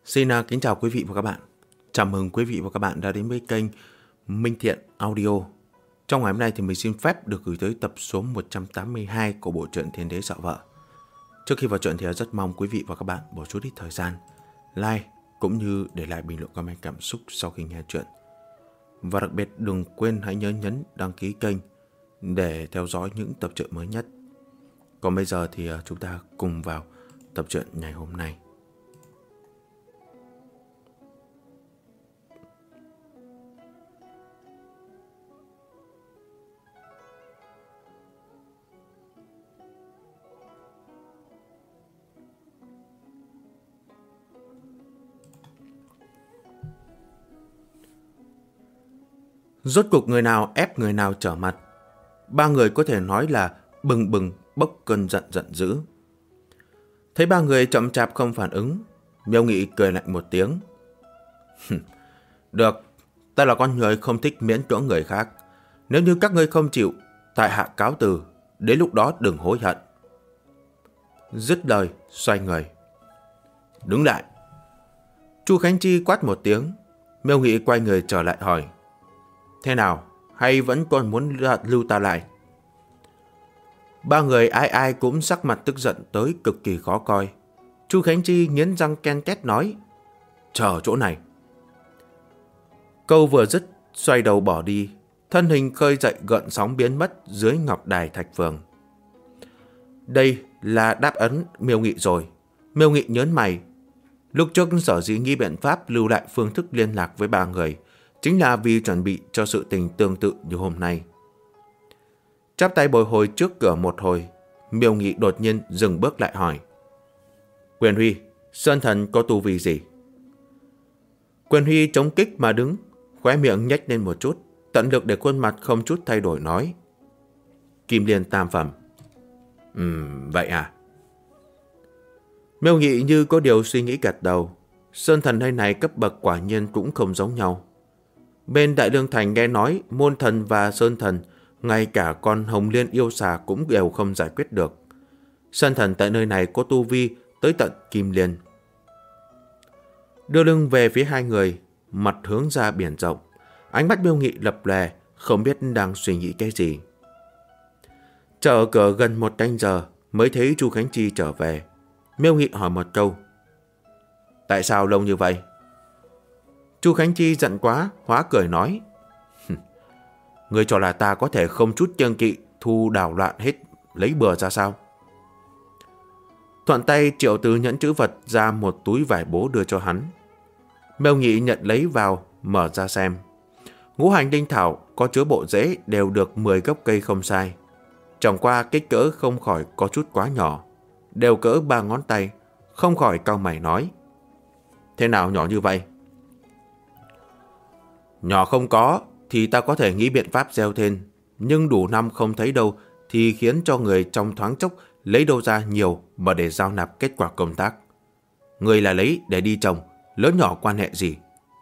Xin kính chào quý vị và các bạn. Chào mừng quý vị và các bạn đã đến với kênh Minh Thiện Audio. Trong ngày hôm nay thì mình xin phép được gửi tới tập số 182 của bộ truyện Thiên Đế Sợ Vợ. Trước khi vào truyện thì rất mong quý vị và các bạn bỏ chút ít thời gian like cũng như để lại bình luận comment cảm xúc sau khi nghe truyện. Và đặc biệt đừng quên hãy nhớ nhấn đăng ký kênh để theo dõi những tập truyện mới nhất. Còn bây giờ thì chúng ta cùng vào tập truyện ngày hôm nay. Rốt cuộc người nào ép người nào trở mặt. Ba người có thể nói là bừng bừng bốc cơn giận giận dữ. Thấy ba người chậm chạp không phản ứng, Miêu Nghị cười lạnh một tiếng. Được, ta là con người không thích miễn cưỡng người khác. Nếu như các ngươi không chịu, tại hạ cáo từ, đến lúc đó đừng hối hận. Dứt lời, xoay người. Đứng lại. Chu Khánh Chi quát một tiếng. Miêu Nghị quay người trở lại hỏi. Thế nào, hay vẫn còn muốn lưu ta lại? Ba người ai ai cũng sắc mặt tức giận tới cực kỳ khó coi. Chu Khánh Chi nghiến răng ken két nói. Chờ chỗ này. Câu vừa dứt, xoay đầu bỏ đi. Thân hình khơi dậy gợn sóng biến mất dưới ngọc đài thạch phường. Đây là đáp ấn Miêu Nghị rồi. Miêu Nghị nhớn mày. Lúc trước sở dĩ nghĩ biện pháp lưu lại phương thức liên lạc với ba người chính là vì chuẩn bị cho sự tình tương tự như hôm nay. Chắp tay bồi hồi trước cửa một hồi, Miêu Nghị đột nhiên dừng bước lại hỏi. Quyền Huy, Sơn Thần có tu vi gì? Quyền Huy chống kích mà đứng, khóe miệng nhếch lên một chút, tận lực để khuôn mặt không chút thay đổi nói. Kim Liên tam phẩm. Vậy à? Miêu Nghị như có điều suy nghĩ gật đầu. Sơn Thần nơi này cấp bậc quả nhiên cũng không giống nhau. Bên Đại Lương Thành nghe nói Môn Thần và Sơn Thần, ngay cả con Hồng Liên yêu xà cũng đều không giải quyết được. Sơn Thần tại nơi này có tu vi tới tận Kim Liên. Đưa lưng về phía hai người, mặt hướng ra biển rộng. Ánh mắt Miêu Nghị lập lè, không biết đang suy nghĩ cái gì. Chờ ở cửa gần một canh giờ mới thấy Chu Khánh Chi trở về. Miêu Nghị hỏi một câu. Tại sao lâu như vậy? Chu Khánh Chi giận quá, hóa cười nói. Ngươi cho là ta có thể không chút kiêng kỵ thu đảo loạn hết lấy bừa ra sao? Thuận tay triệu từ nhẫn chữ vật ra một túi vải bố đưa cho hắn. Miêu Nghị nhận lấy vào, mở ra xem. Ngũ hành đinh thảo có chứa bộ rễ đều được 10 gốc cây không sai. Chẳng qua kích cỡ không khỏi có chút quá nhỏ, đều cỡ 3 ngón tay, không khỏi cau mày nói. Thế nào nhỏ như vậy? Nhỏ không có thì ta có thể nghĩ biện pháp gieo thêm, nhưng đủ năm không thấy đâu thì khiến cho người trong thoáng chốc lấy đâu ra nhiều mà để giao nạp kết quả công tác. Người là lấy để đi trồng, lớn nhỏ quan hệ gì?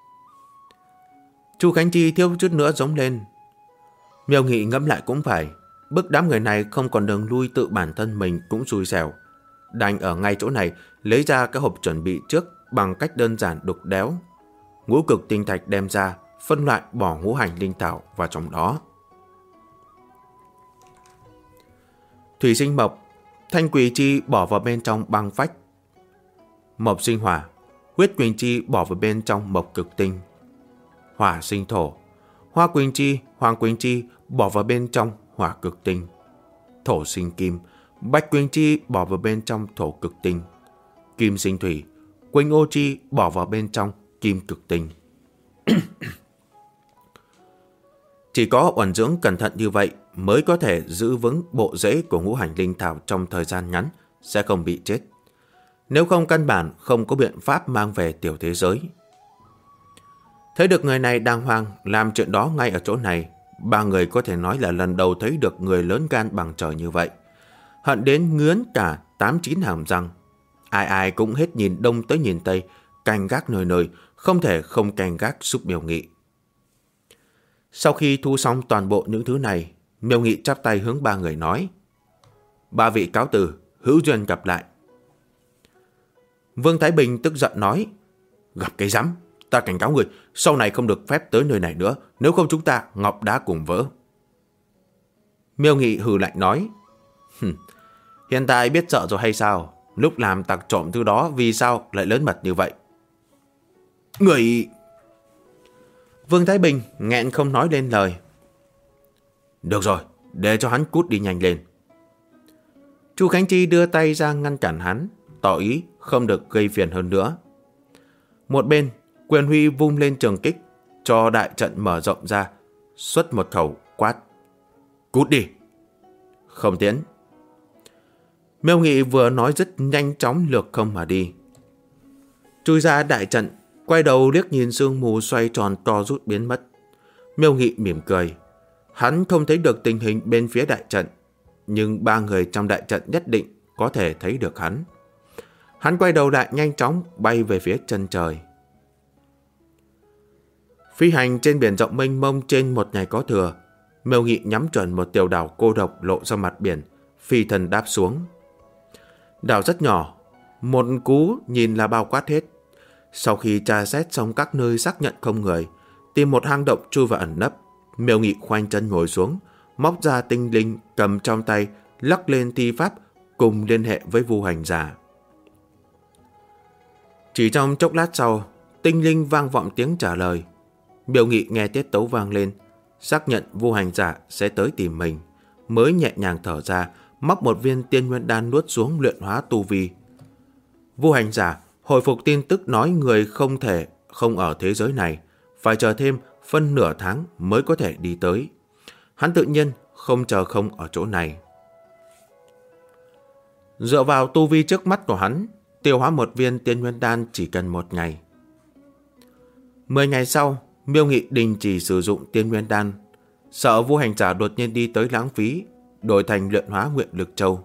Chu Khánh Chi thiếu chút nữa giống lên. Miêu Nghị ngẫm lại cũng phải, bức đám người này không còn đường lui, tự bản thân mình cũng xui xẻo. Đành ở ngay chỗ này lấy ra cái hộp chuẩn bị trước bằng cách đơn giản đục đéo. Ngũ cực tinh thạch đem ra, phân loại bỏ ngũ hành linh thảo vào trong đó. Thủy sinh mộc, thanh quỳ chi bỏ vào bên trong băng phách. Mộc sinh hỏa, huyết quỳnh chi bỏ vào bên trong mộc cực tinh. Hỏa sinh thổ, hoa quỳnh chi, hoàng quỳnh chi bỏ vào bên trong hỏa cực tinh. Thổ sinh kim, bạch quỳnh chi bỏ vào bên trong thổ cực tinh. Kim sinh thủy, quỳnh ô chi bỏ vào bên trong kim cực tinh. Chỉ có uẩn dưỡng cẩn thận như vậy mới có thể giữ vững bộ rễ của ngũ hành linh thảo trong thời gian ngắn, sẽ không bị chết. Nếu không căn bản không có biện pháp mang về tiểu thế giới. Thấy được người này đàng hoàng làm chuyện đó ngay ở chỗ này, ba người có thể nói là lần đầu thấy được người lớn gan bằng trời như vậy. Hận đến ngướn cả 8-9 hàm răng. Ai ai cũng hết nhìn đông tới nhìn tây, canh gác nơi nơi, không thể không canh gác giúp Miêu Nghị. Sau khi thu xong toàn bộ những thứ này, Miêu Nghị chắp tay hướng ba người nói. Ba vị cáo từ, hữu duyên gặp lại. Vương Thái Bình tức giận nói. Gặp cái rắm, ta cảnh cáo người, sau này không được phép tới nơi này nữa, nếu không chúng ta ngọc đá cùng vỡ. Miêu Nghị hừ lạnh nói, hiện tại biết sợ rồi hay sao? Lúc làm tặc trộm thứ đó vì sao lại lớn mật như vậy? Người... Vương Thái Bình nghẹn không nói lên lời. Được rồi, để cho hắn cút đi nhanh lên. Chu Khánh Chi đưa tay ra ngăn cản hắn, tỏ ý không được gây phiền hơn nữa. Một bên, Quyền Huy vung lên trường kích, cho đại trận mở rộng ra, xuất một khẩu quát. Cút đi! Không tiến. Miêu Nghị vừa nói rất nhanh chóng lược không mà đi. Chui ra đại trận, quay đầu liếc nhìn sương mù xoay tròn to rút biến mất. Miêu Nghị mỉm cười. Hắn không thấy được tình hình bên phía đại trận, nhưng ba người trong đại trận nhất định có thể thấy được hắn. Hắn quay đầu lại nhanh chóng bay về phía chân trời. Phi hành trên biển rộng mênh mông trên một ngày có thừa, Miêu Nghị nhắm chuẩn một tiểu đảo cô độc lộ ra mặt biển, phi thần đáp xuống. Đảo rất nhỏ, một cú nhìn là bao quát hết. Sau khi tra xét xong các nơi xác nhận không người, tìm một hang động chui vào ẩn nấp, Miêu Nghị khoanh chân ngồi xuống, móc ra tinh linh cầm trong tay, lắc lên thi pháp cùng liên hệ với Vu Hành Giả. Chỉ trong chốc lát sau, tinh linh vang vọng tiếng trả lời. Miêu Nghị nghe tiết tấu vang lên, xác nhận Vu Hành Giả sẽ tới tìm mình, mới nhẹ nhàng thở ra, móc một viên tiên nguyên đan nuốt xuống luyện hóa tu vi. Vu Hành Giả hồi phục tin tức nói người không thể không ở thế giới này, phải chờ thêm phân nửa tháng mới có thể đi tới. Hắn tự nhiên không chờ không ở chỗ này. Dựa vào tu vi trước mắt của hắn, tiêu hóa một viên tiên nguyên đan chỉ cần 1 ngày. 10 ngày sau, Miêu Nghị đình chỉ sử dụng tiên nguyên đan, sợ Vu Hành Giả đột nhiên đi tới lãng phí, đổi thành luyện hóa nguyện lực châu.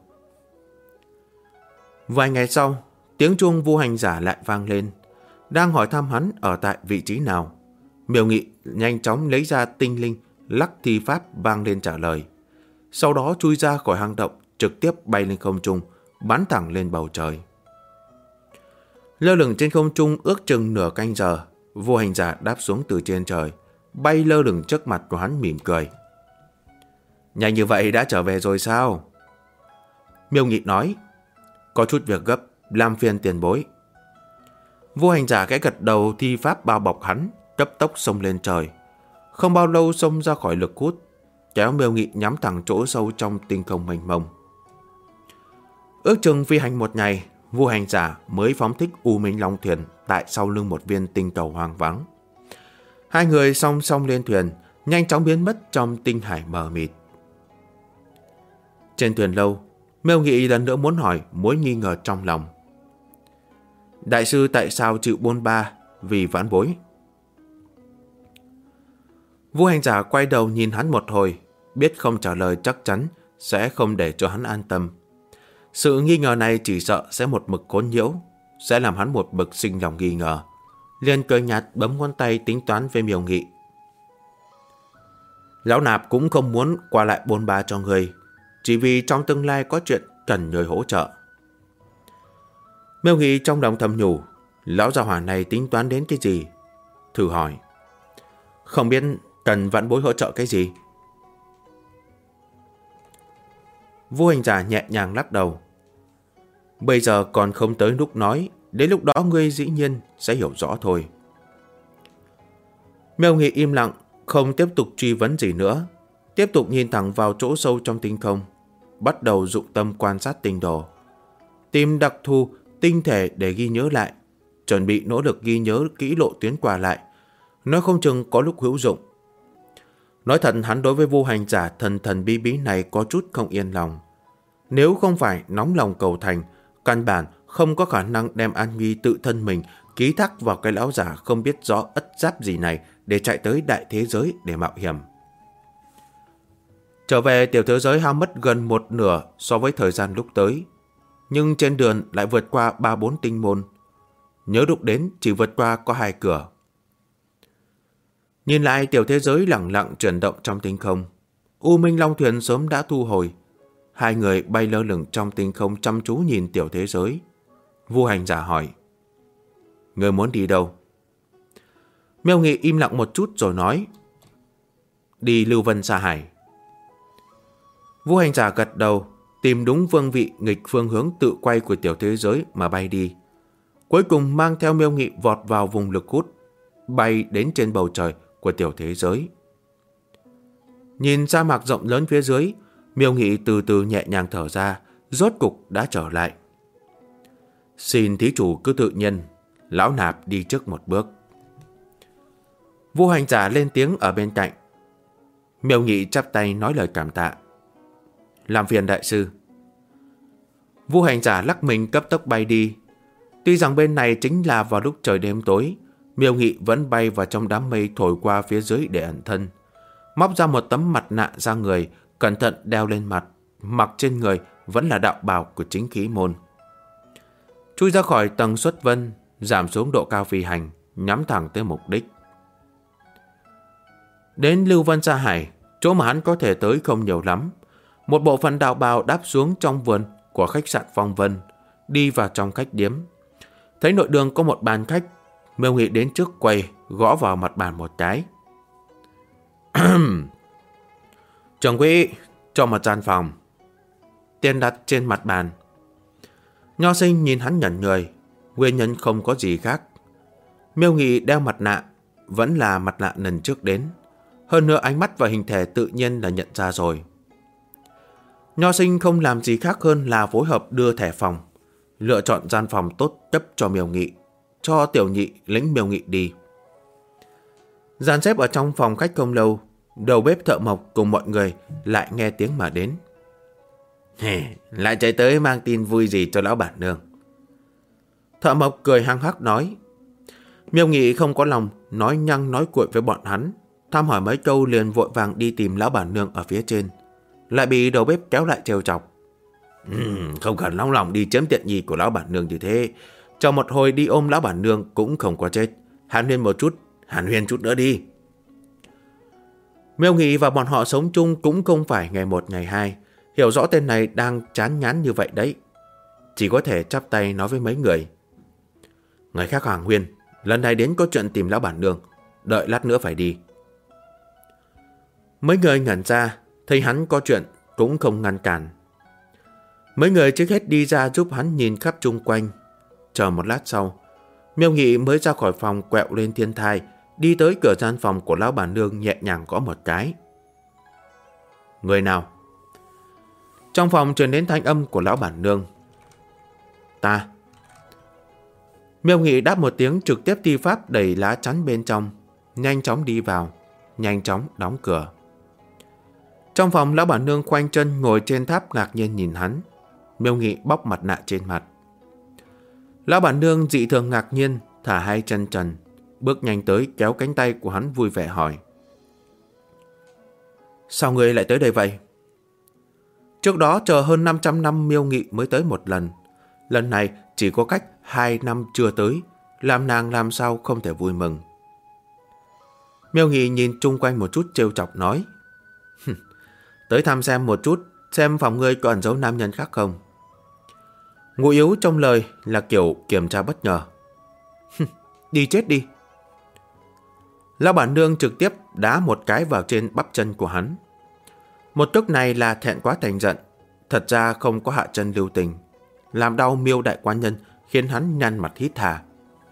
Vài ngày sau, tiếng chuông Vu Hành Giả lại vang lên, đang hỏi thăm hắn ở tại vị trí nào. Miêu Nghị nhanh chóng lấy ra tinh linh, lắc thi pháp vang lên trả lời. Sau đó chui ra khỏi hang động, trực tiếp bay lên không trung, bắn thẳng lên bầu trời. Lơ lửng trên không trung ước chừng nửa canh giờ, Vu Hành Giả đáp xuống từ trên trời, bay lơ lửng trước mặt của hắn mỉm cười. Nhanh như vậy đã trở về rồi sao? Miêu Nghị nói, có chút việc gấp, làm phiền tiền bối. Vu Hành Giả khẽ gật đầu, thi pháp bao bọc hắn, cấp tốc xông lên trời. Không bao lâu xông ra khỏi lực hút, kéo Miêu Nghị nhắm thẳng chỗ sâu trong tinh không mênh mông. Ước chừng phi hành 1 ngày, Vu Hành Giả mới phóng thích U Minh Long thuyền tại sau lưng một viên tinh cầu hoang vắng. Hai người song song lên thuyền, nhanh chóng biến mất trong tinh hải mờ mịt. Trên thuyền lâu, Miêu Nghị lần nữa muốn hỏi mối nghi ngờ trong lòng. Đại sư tại sao chịu bôn ba vì vãn bối? Vu Hành Giả quay đầu nhìn hắn một hồi, biết không trả lời chắc chắn sẽ không để cho hắn an tâm. Sự nghi ngờ này chỉ sợ sẽ một mực khốn nhiễu, sẽ làm hắn một bực sinh lòng nghi ngờ. Liền cười nhạt bấm ngón tay tính toán với Miêu Nghị. Lão nạp cũng không muốn qua lại bôn ba cho người, chỉ vì trong tương lai có chuyện cần người hỗ trợ. Miêu Nghị trong lòng thầm nhủ, lão già hỏa này tính toán đến cái gì? Thử hỏi, không biết cần vãn bối hỗ trợ cái gì? Vu Hành Giả nhẹ nhàng lắc đầu. Bây giờ còn không tới lúc nói, đến lúc đó ngươi dĩ nhiên sẽ hiểu rõ thôi. Miêu Nghị im lặng, không tiếp tục truy vấn gì nữa, tiếp tục nhìn thẳng vào chỗ sâu trong tinh không, bắt đầu dụng tâm quan sát tinh đồ, tìm đặc thù tinh thể để ghi nhớ lại, chuẩn bị nỗ lực ghi nhớ kỹ lộ tuyến qua lại, nói không chừng có lúc hữu dụng. Nói thật, hắn đối với Vu Hành Giả thần thần bí bí này có chút không yên lòng. Nếu không phải nóng lòng cầu thành, căn bản không có khả năng đem an nguy tự thân mình ký thác vào cái lão giả không biết rõ ất giáp gì này để chạy tới đại thế giới để mạo hiểm. Trở về tiểu thế giới hao mất gần 1/2 so với thời gian lúc tới, nhưng trên đường lại vượt qua 3-4 tinh môn. Nhớ lúc đến chỉ vượt qua có 2 cửa. Nhìn lại tiểu thế giới lặng lặng chuyển động trong tinh không, U Minh Long thuyền sớm đã thu hồi. Hai người bay lơ lửng trong tinh không chăm chú nhìn tiểu thế giới. Vu Hành Giả hỏi, người muốn đi đâu? Miêu Nghị im lặng một chút rồi nói: đi Lưu Vân Sa Hải. Vũ hành giả gật đầu, tìm đúng phương vị nghịch phương hướng tự quay của tiểu thế giới mà bay đi. Cuối cùng mang theo Miêu Nghị vọt vào vùng lực hút, bay đến trên bầu trời của tiểu thế giới. Nhìn sa mạc rộng lớn phía dưới, Miêu Nghị từ từ nhẹ nhàng thở ra, rốt cục đã trở lại. Xin thí chủ cứ tự nhiên, lão nạp đi trước một bước. Vũ hành giả lên tiếng ở bên cạnh. Miêu Nghị chắp tay nói lời cảm tạ. Làm phiền đại sư. Vũ hành giả lắc mình cấp tốc bay đi. Tuy rằng bên này chính là vào lúc trời đêm tối, Miêu Nghị vẫn bay vào trong đám mây thổi qua phía dưới để ẩn thân. Móc ra một tấm mặt nạ ra người, cẩn thận đeo lên mặt, mặc trên người vẫn là đạo bào của chính khí môn. Chui ra khỏi tầng xuất vân, giảm xuống độ cao phi hành, nhắm thẳng tới mục đích. Đến Lưu Vân Sa Hải, chỗ mà hắn có thể tới không nhiều lắm. Một bộ phận đạo bào đáp xuống trong vườn của khách sạn Phong Vân, đi vào trong khách điếm. Thấy nội đường có một bàn khách, Miêu Nghị đến trước quầy, gõ vào mặt bàn một cái. Trưởng quỹ, cho một gian phòng. Tiền đặt trên mặt bàn. Nho sinh nhìn hắn nhẫn người, nguyên nhân không có gì khác. Miêu Nghị đeo mặt nạ, vẫn là mặt nạ lần trước đến. Hơn nữa ánh mắt và hình thể tự nhiên là nhận ra rồi. Nho sinh không làm gì khác hơn là phối hợp đưa thẻ phòng, lựa chọn gian phòng tốt cấp cho Miêu Nghị, cho tiểu nhị lĩnh Miêu Nghị đi. Dàn xếp ở trong phòng khách không lâu, đầu bếp thợ mộc cùng mọi người lại nghe tiếng mà đến. Lại chạy tới mang tin vui gì cho lão bản nương? Thợ mộc cười hăng hắc nói. Miêu Nghị không có lòng nói nhăng nói cuội với bọn hắn, thăm hỏi mấy câu liền vội vàng đi tìm lão bản nương ở phía trên, lại bị đầu bếp kéo lại trêu chọc. Không cần nóng lòng đi chiếm tiện nghi của lão bản nương như thế, cho một hồi đi ôm lão bản nương cũng không có chết. Hàn huyên chút nữa đi. Miêu Nghị và bọn họ sống chung cũng không phải ngày một ngày hai, hiểu rõ tên này đang chán ngán như vậy đấy. Chỉ có thể chắp tay nói với mấy người. Người khác hàng huyên, lần này đến có chuyện tìm lão bản nương, đợi lát nữa phải đi. Mấy người ngẩn ra, thấy hắn có chuyện cũng không ngăn cản. Mấy người trước hết đi ra giúp hắn nhìn khắp chung quanh. Chờ một lát sau, Miêu Nghị mới ra khỏi phòng quẹo lên thiên thai, đi tới cửa gian phòng của lão bản nương nhẹ nhàng gõ một cái. Người nào? Trong phòng truyền đến thanh âm của lão bản nương. Ta. Miêu Nghị đáp một tiếng, trực tiếp thi pháp đẩy lá chắn bên trong, nhanh chóng đi vào, nhanh chóng đóng cửa. Trong phòng, lão bản nương khoanh chân ngồi trên tháp ngạc nhiên nhìn hắn. Miêu Nghị bóc mặt nạ trên mặt. Lão bản nương dị thường ngạc nhiên, thả hai chân trần, bước nhanh tới kéo cánh tay của hắn vui vẻ hỏi. Sao ngươi lại tới đây vậy? Trước đó chờ hơn 500 năm Miêu Nghị mới tới một lần. Lần này chỉ có cách 2 năm chưa tới, làm nàng làm sao không thể vui mừng. Miêu Nghị nhìn chung quanh một chút trêu chọc nói. Tới thăm xem một chút, xem phòng ngươi có ẩn giấu nam nhân khác không. Ngụ yếu trong lời là kiểu kiểm tra bất ngờ. Đi chết đi. Lão bản nương trực tiếp đá một cái vào trên bắp chân của hắn. Một tức này là thẹn quá thành giận, thật ra không có hạ chân lưu tình, làm đau Miêu đại quan nhân khiến hắn nhăn mặt hít thà.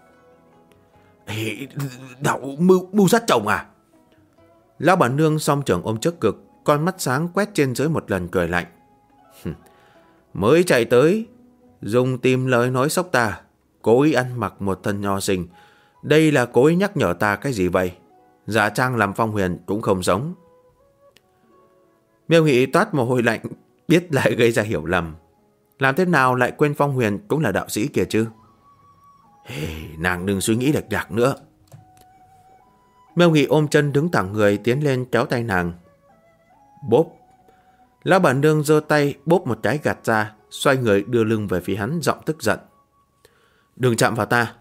Đạo mưu sát chồng à? Lão bản nương song trưởng ôm trước ngực, con mắt sáng quét trên dưới một lần cười lạnh. Mới chạy tới, dùng tìm lời nói sốc ta, cố ý ăn mặc một thân nho sinh. Đây là cố ý nhắc nhở ta cái gì vậy? Giả trang làm Phong Huyền cũng không giống. Miêu Nghị toát mồ hôi lạnh, biết lại gây ra hiểu lầm. Làm thế nào lại quên Phong Huyền cũng là đạo sĩ kìa chứ? Nàng đừng suy nghĩ lệch lạc nữa. Miêu Nghị ôm chân đứng thẳng người, tiến lên kéo tay nàng. Bốp. Lão bản nương giơ tay bốp một cái gạt ra, xoay người đưa lưng về phía hắn, giọng tức giận. Đừng chạm vào ta.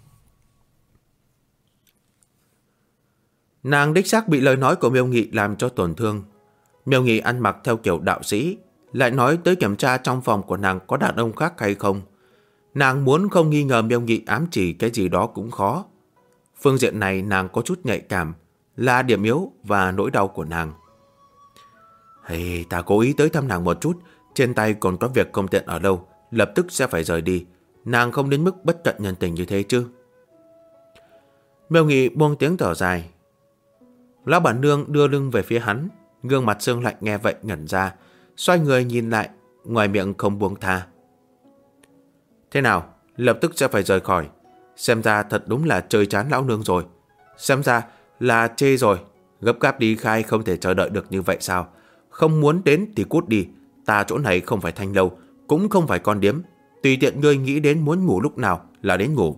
Nàng đích xác bị lời nói của Miêu Nghị làm cho tổn thương. Miêu Nghị ăn mặc theo kiểu đạo sĩ, lại nói tới kiểm tra trong phòng của nàng có đàn ông khác hay không. Nàng muốn không nghi ngờ Miêu Nghị ám chỉ cái gì đó cũng khó. Phương diện này nàng có chút nhạy cảm, là điểm yếu và nỗi đau của nàng. Hey, ta cố ý tới thăm nàng một chút, trên tay còn có việc không tiện ở đâu, lập tức sẽ phải rời đi. Nàng không đến mức bất cận nhân tình như thế chứ. Miêu Nghị buông tiếng thở dài. Lão bản nương đưa lưng về phía hắn, gương mặt sương lạnh nghe vậy ngẩn ra, xoay người nhìn lại, ngoài miệng không buông tha. Thế nào, lập tức sẽ phải rời khỏi. Xem ra thật đúng là chơi chán lão nương rồi. Xem ra là chê rồi, gấp gáp đi khai không thể chờ đợi được như vậy sao? Không muốn đến thì cút đi, ta chỗ này không phải thanh lâu, cũng không phải con điếm. Tùy tiện ngươi nghĩ đến muốn ngủ lúc nào là đến ngủ.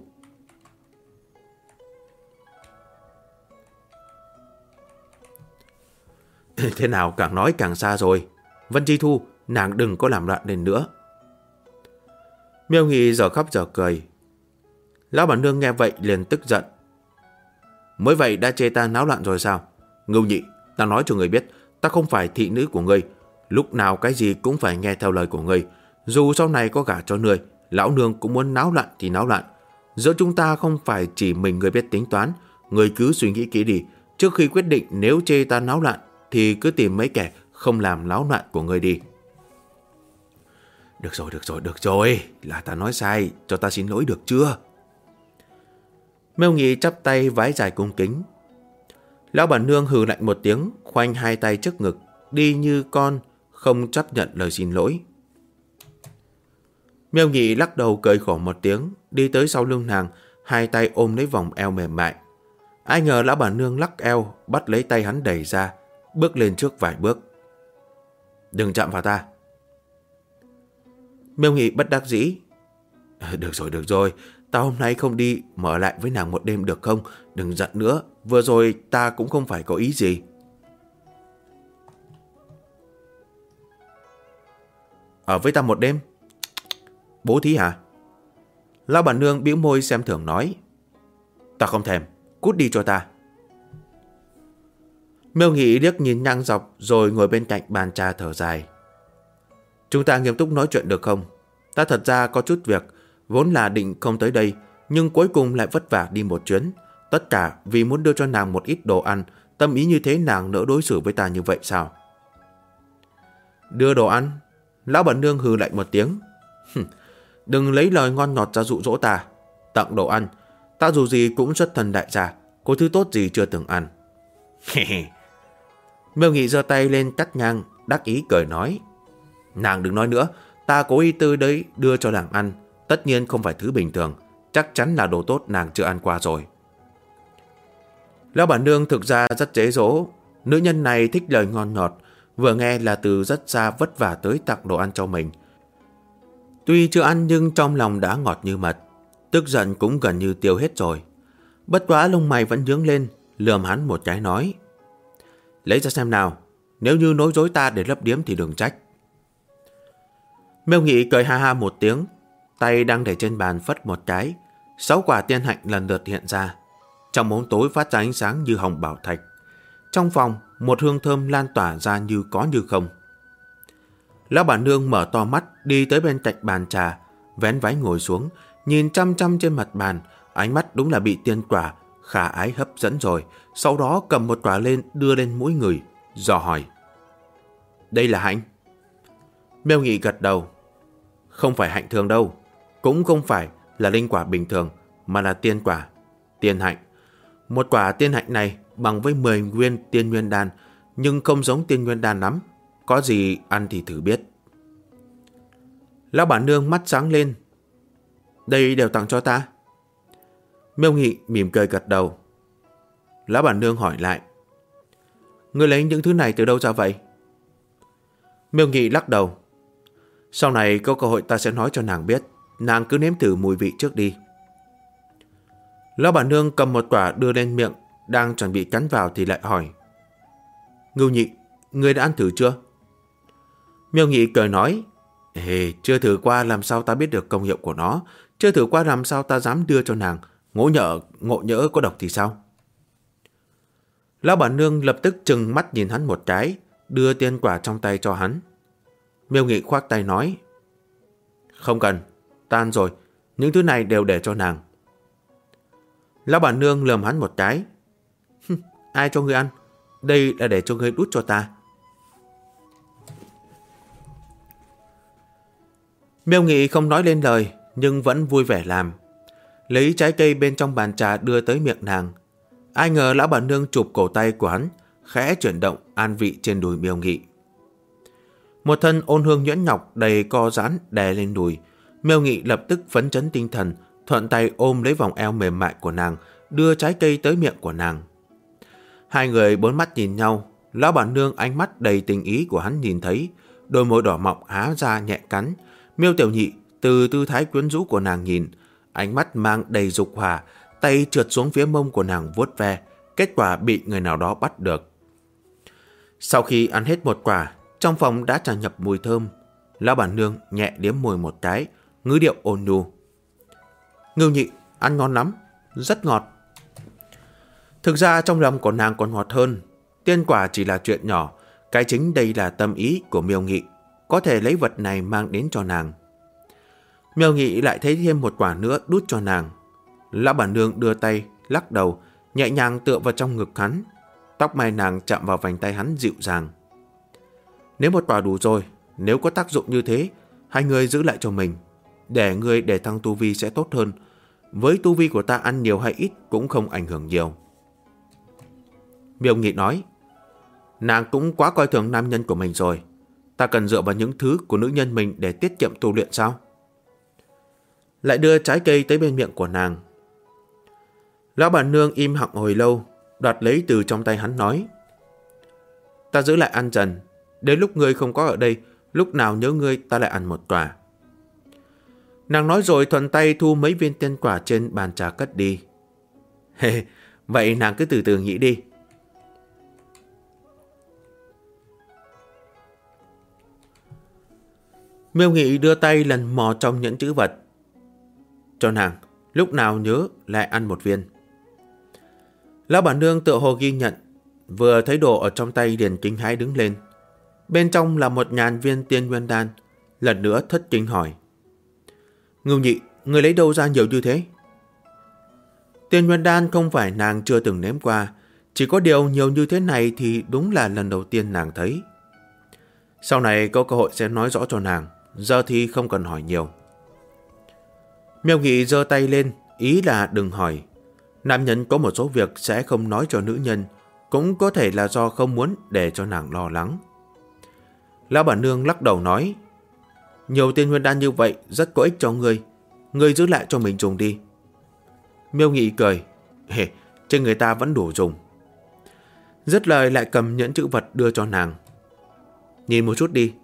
Thế nào càng nói càng xa rồi. Vân Chi Thu, nàng đừng có làm loạn lên nữa. Miêu Nghị giờ khóc giờ cười. Lão bản nương nghe vậy liền tức giận. Mới vậy đã chê ta náo loạn rồi sao? Ngưu Nhị, ta nói cho người biết, ta không phải thị nữ của ngươi. Lúc nào cái gì cũng phải nghe theo lời của ngươi. Dù sau này có gả cho ngươi, lão nương cũng muốn náo loạn thì náo loạn. Giữa chúng ta không phải chỉ mình ngươi biết tính toán. Ngươi cứ suy nghĩ kỹ đi. Trước khi quyết định nếu chê ta náo loạn thì cứ tìm mấy kẻ không làm náo loạn của ngươi đi. Được rồi, là ta nói sai, cho ta xin lỗi được chưa? Miêu Nghị chắp tay vái dài cung kính. Lão bản nương hừ lạnh một tiếng, khoanh hai tay trước ngực, đi như con, không chấp nhận lời xin lỗi. Miêu Nghị lắc đầu cười khổ một tiếng, đi tới sau lưng nàng, hai tay ôm lấy vòng eo mềm mại. Ai ngờ lão bản nương lắc eo, bắt lấy tay hắn đẩy ra, bước lên trước vài bước. Đừng chạm vào ta. Miêu Nghị bất đắc dĩ. Được rồi, ta hôm nay không đi, mở lại với nàng một đêm được không? Đừng giận nữa, vừa rồi ta cũng không phải có ý gì. Ở với ta một đêm? Bố thí hả? Lão bản nương bĩu môi xem thường nói. Ta không thèm, cút đi cho ta. Miêu Nghị liếc nhìn ngang dọc rồi ngồi bên cạnh bàn trà thở dài. Chúng ta nghiêm túc nói chuyện được không? Ta thật ra có chút việc, vốn là định không tới đây, nhưng cuối cùng lại vất vả đi một chuyến. Tất cả vì muốn đưa cho nàng một ít đồ ăn, tâm ý như thế nàng nỡ đối xử với ta như vậy sao? Đưa đồ ăn? Lão bản nương hừ lạnh một tiếng. Đừng lấy lời ngon ngọt ra dụ dỗ ta. Tặng đồ ăn, ta dù gì cũng xuất thân đại gia, có thứ tốt gì chưa từng ăn. Miêu Nghị giơ tay lên cắt nhang, đắc ý cười nói. Nàng đừng nói nữa, ta cố ý tư đấy đưa cho nàng ăn, tất nhiên không phải thứ bình thường, chắc chắn là đồ tốt nàng chưa ăn qua rồi. Lão bản nương thực ra rất dễ dỗ, nữ nhân này thích lời ngon ngọt, vừa nghe là từ rất xa vất vả tới tặng đồ ăn cho mình. Tuy chưa ăn nhưng trong lòng đã ngọt như mật, tức giận cũng gần như tiêu hết rồi. Bất quá lông mày vẫn nhướng lên, lườm hắn một cái nói. Lấy ra xem nào, nếu như nói dối ta để lấp điếm thì đừng trách. Miêu Nghị cười ha ha một tiếng, tay đang để trên bàn phất một cái, 6 quả tiên hạnh lần lượt hiện ra. Trong bóng tối phát ra ánh sáng như hồng bảo thạch. Trong phòng, một hương thơm lan tỏa ra như có như không. Lão bản nương mở to mắt, đi tới bên cạnh bàn trà, vén váy ngồi xuống, nhìn chăm chăm trên mặt bàn, ánh mắt đúng là bị tiên quả khả ái hấp dẫn rồi. Sau đó cầm một quả lên đưa lên mũi người, dò hỏi. Đây là hạnh? Miêu Nghị gật đầu. Không phải hạnh thường đâu, cũng không phải là linh quả bình thường, mà là tiên quả, tiên hạnh. Một quả tiên hạnh này bằng với 10 nguyên tiên nguyên đan, nhưng không giống tiên nguyên đan lắm. Có gì ăn thì thử biết. Lão bản nương mắt sáng lên. Đây đều tặng cho ta. Miêu Nghị mỉm cười gật đầu. Lão bản nương hỏi lại. Ngươi lấy những thứ này từ đâu ra vậy? Miêu Nghị lắc đầu. Sau này có cơ hội ta sẽ nói cho nàng biết. Nàng cứ nếm thử mùi vị trước đi. Lão bản nương cầm một quả đưa lên miệng, đang chuẩn bị cắn vào thì lại hỏi. Ngưu Nhị, ngươi đã ăn thử chưa? Miêu Nghị cười nói. Chưa thử qua làm sao ta biết được công hiệu của nó. Chưa thử qua làm sao ta dám đưa cho nàng. Ngộ nhỡ có độc thì sao? Lão bản nương lập tức trừng mắt nhìn hắn một cái, đưa tiên quả trong tay cho hắn. Miêu Nghị khoác tay nói. Không cần, ta ăn rồi, những thứ này đều để cho nàng. Lão bản nương lườm hắn một cái. Ai cho ngươi ăn? Đây là để cho ngươi đút cho ta. Miêu Nghị không nói lên lời, nhưng vẫn vui vẻ làm. Lấy trái cây bên trong bàn trà đưa tới miệng nàng. Ai ngờ lão bản nương chụp cổ tay của hắn, khẽ chuyển động an vị trên đùi Miêu Nghị. Một thân ôn hương nhuyễn ngọc đầy co giãn đè lên đùi. Miêu Nghị lập tức phấn chấn tinh thần, thuận tay ôm lấy vòng eo mềm mại của nàng, đưa trái cây tới miệng của nàng. Hai người bốn mắt nhìn nhau, lão bản nương ánh mắt đầy tình ý của hắn nhìn thấy, đôi môi đỏ mọng há ra nhẹ cắn. Miêu Tiểu Nhị từ tư thái quyến rũ của nàng nhìn, ánh mắt mang đầy dục hỏa, tay trượt xuống phía mông của nàng vuốt ve, kết quả bị người nào đó bắt được. Sau khi ăn hết một quả, trong phòng đã tràn ngập mùi thơm. Lão bản nương nhẹ liếm môi một cái, ngữ điệu ôn nhu. Ngưu Nhị, ăn ngon lắm, rất ngọt. Thực ra trong lòng của nàng còn ngọt hơn. Tiên quả chỉ là chuyện nhỏ, cái chính đây là tâm ý của Miêu Nghị, có thể lấy vật này mang đến cho nàng. Miêu Nghị lại thấy thêm một quả nữa đút cho nàng. Lão bản nương đưa tay, lắc đầu, nhẹ nhàng tựa vào trong ngực hắn. Tóc mai nàng chạm vào vành tay hắn dịu dàng. Nếu một quả đủ rồi, nếu có tác dụng như thế, hai người giữ lại cho mình. Để ngươi để thăng tu vi sẽ tốt hơn. Với tu vi của ta ăn nhiều hay ít cũng không ảnh hưởng nhiều. Miêu Nghị nói, nàng cũng quá coi thường nam nhân của mình rồi. Ta cần dựa vào những thứ của nữ nhân mình để tiết kiệm tu luyện sao? Lại đưa trái cây tới bên miệng của nàng. Lão bản nương im lặng hồi lâu, đoạt lấy từ trong tay hắn nói, ta giữ lại ăn dần, đến lúc ngươi không có ở đây, lúc nào nhớ ngươi ta lại ăn một quả. Nàng nói rồi thuận tay thu mấy viên tiên quả trên bàn trà cất đi. Vậy nàng cứ từ từ nghĩ đi. Miêu Nghị đưa tay lần mò trong nhẫn trữ vật. Cho nàng, lúc nào nhớ lại ăn một viên. Lão bản nương tựa hồ ghi nhận, vừa thấy đồ ở trong tay liền kinh hãi đứng lên. Bên trong là 1.000 viên tiên nguyên đan, lần nữa thất kinh hỏi. Ngưu Nhị, người lấy đâu ra nhiều như thế? Tiên nguyên đan không phải nàng chưa từng nếm qua, chỉ có điều nhiều như thế này thì đúng là lần đầu tiên nàng thấy. Sau này có cơ hội sẽ nói rõ cho nàng, giờ thì không cần hỏi nhiều. Miêu Nghị giơ tay lên, ý là đừng hỏi. Nam nhân có một số việc sẽ không nói cho nữ nhân, cũng có thể là do không muốn để cho nàng lo lắng. Lão bản nương lắc đầu nói, nhiều tiên nguyên đan như vậy rất có ích cho ngươi giữ lại cho mình dùng đi. Miêu Nghị cười, trên người ta vẫn đủ dùng. Dứt lời lại cầm nhẫn chữ vật đưa cho nàng. Nhìn một chút đi.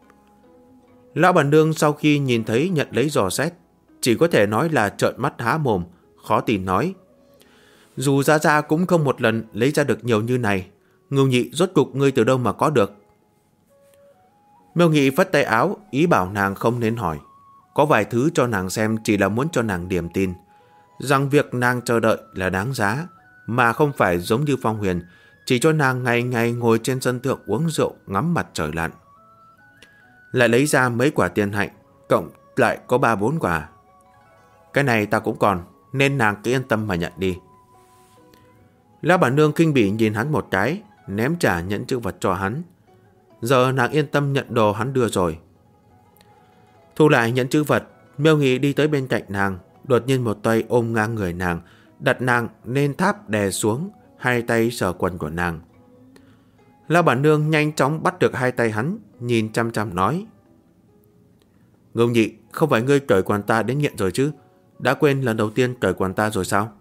Lão bản nương sau khi nhìn thấy nhận lấy dò xét, chỉ có thể nói là trợn mắt há mồm, khó tin nói. Dù Gia cũng không một lần lấy ra được nhiều như này, Ngưu Nhị rốt cục ngươi từ đâu mà có được? Miêu Nghị phất tay áo, ý bảo nàng không nên hỏi. Có vài thứ cho nàng xem chỉ là muốn cho nàng niềm tin, rằng việc nàng chờ đợi là đáng giá, mà không phải giống như Phong Huyền, chỉ cho nàng ngày ngày ngồi trên sân thượng uống rượu ngắm mặt trời lặn. Lại lấy ra mấy quả tiên hạnh, cộng lại có 3-4 quả. Cái này ta cũng còn, nên nàng cứ yên tâm mà nhận đi. Lão bản nương kinh bỉ nhìn hắn một cái, ném trả nhẫn chữ vật cho hắn. Giờ nàng yên tâm nhận đồ hắn đưa rồi. Thu lại nhẫn chữ vật, Miêu Nghị đi tới bên cạnh nàng, đột nhiên một tay ôm ngang người nàng, đặt nàng lên tháp đè xuống, hai tay sờ quần của nàng. Lão bản nương nhanh chóng bắt được hai tay hắn, nhìn chăm chăm nói. Ngưu Nhị, không phải ngươi cởi quần ta đến nghiện rồi chứ? Đã quên lần đầu tiên cởi quần ta rồi sao?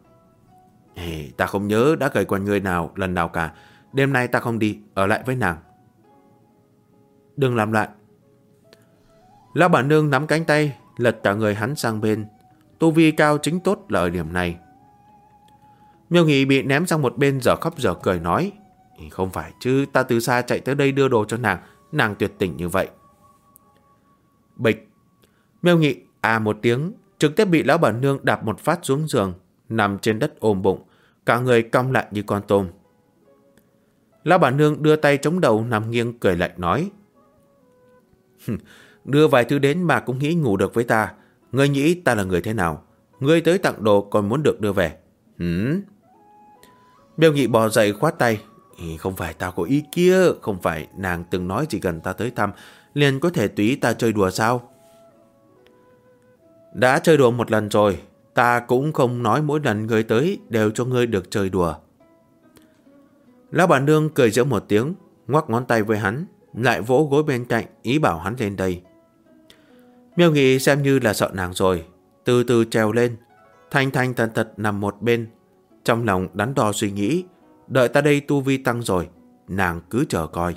Ta không nhớ đã cởi quần người nào lần nào cả. Đêm nay ta không đi, ở lại với nàng. Đừng làm lại. Lão bản nương nắm cánh tay, lật cả người hắn sang bên. Tu vi cao chính tốt là ở điểm này. Miêu Nghị bị ném sang một bên dở khóc dở cười nói. Không phải chứ, ta từ xa chạy tới đây đưa đồ cho nàng, nàng tuyệt tình như vậy. Bịch. Miêu Nghị một tiếng, trực tiếp bị lão bản nương đạp một phát xuống giường, nằm trên đất ôm bụng, cả người cong lại như con tôm. Lão bản nương đưa tay chống đầu nằm nghiêng cười lạnh nói. Đưa vài thứ đến mà cũng nghĩ ngủ được với ta. Ngươi nghĩ ta là người thế nào? Ngươi tới tặng đồ còn muốn được đưa về. Miêu Nghị bò dậy khoát tay. Không phải ta có ý kia, không phải nàng từng nói chỉ cần ta tới thăm liền có thể tùy ta chơi đùa sao? Đã chơi đùa một lần rồi, ta cũng không nói mỗi lần ngươi tới đều cho ngươi được chơi đùa. Lão bản nương cười giễu một tiếng, ngoắc ngón tay với hắn, lại vỗ gối bên cạnh ý bảo hắn lên đây. Miêu Nghị xem như là sợ nàng rồi, từ từ trèo lên, thanh thanh thật thật nằm một bên, trong lòng đắn đo suy nghĩ, đợi ta đây tu vi tăng rồi, nàng cứ chờ coi.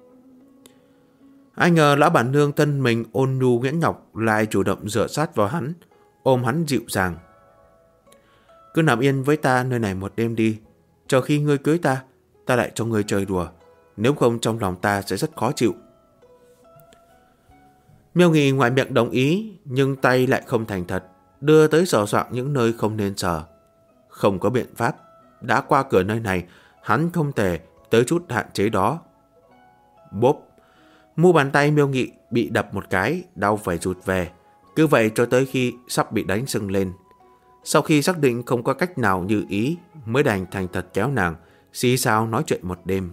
Ai ngờ lão bản nương thân mình ôn nhu nhuyễn ngọc lại chủ động dựa sát vào hắn, ôm hắn dịu dàng. Cứ nằm yên với ta nơi này một đêm đi, chờ khi ngươi cưới ta, ta lại cho ngươi chơi đùa, nếu không trong lòng ta sẽ rất khó chịu. Miêu Nghị ngoài miệng đồng ý, nhưng tay lại không thành thật, đưa tới sờ soạng những nơi không nên sờ. Không có biện pháp, đã qua cửa nơi này, hắn không thể tới chút hạn chế đó. Bốp, mu bàn tay Miêu Nghị bị đập một cái, đau phải rụt về, cứ vậy cho tới khi sắp bị đánh sưng lên. Sau khi xác định không có cách nào như ý, mới đành thành thật kéo nàng, xí xao nói chuyện một đêm.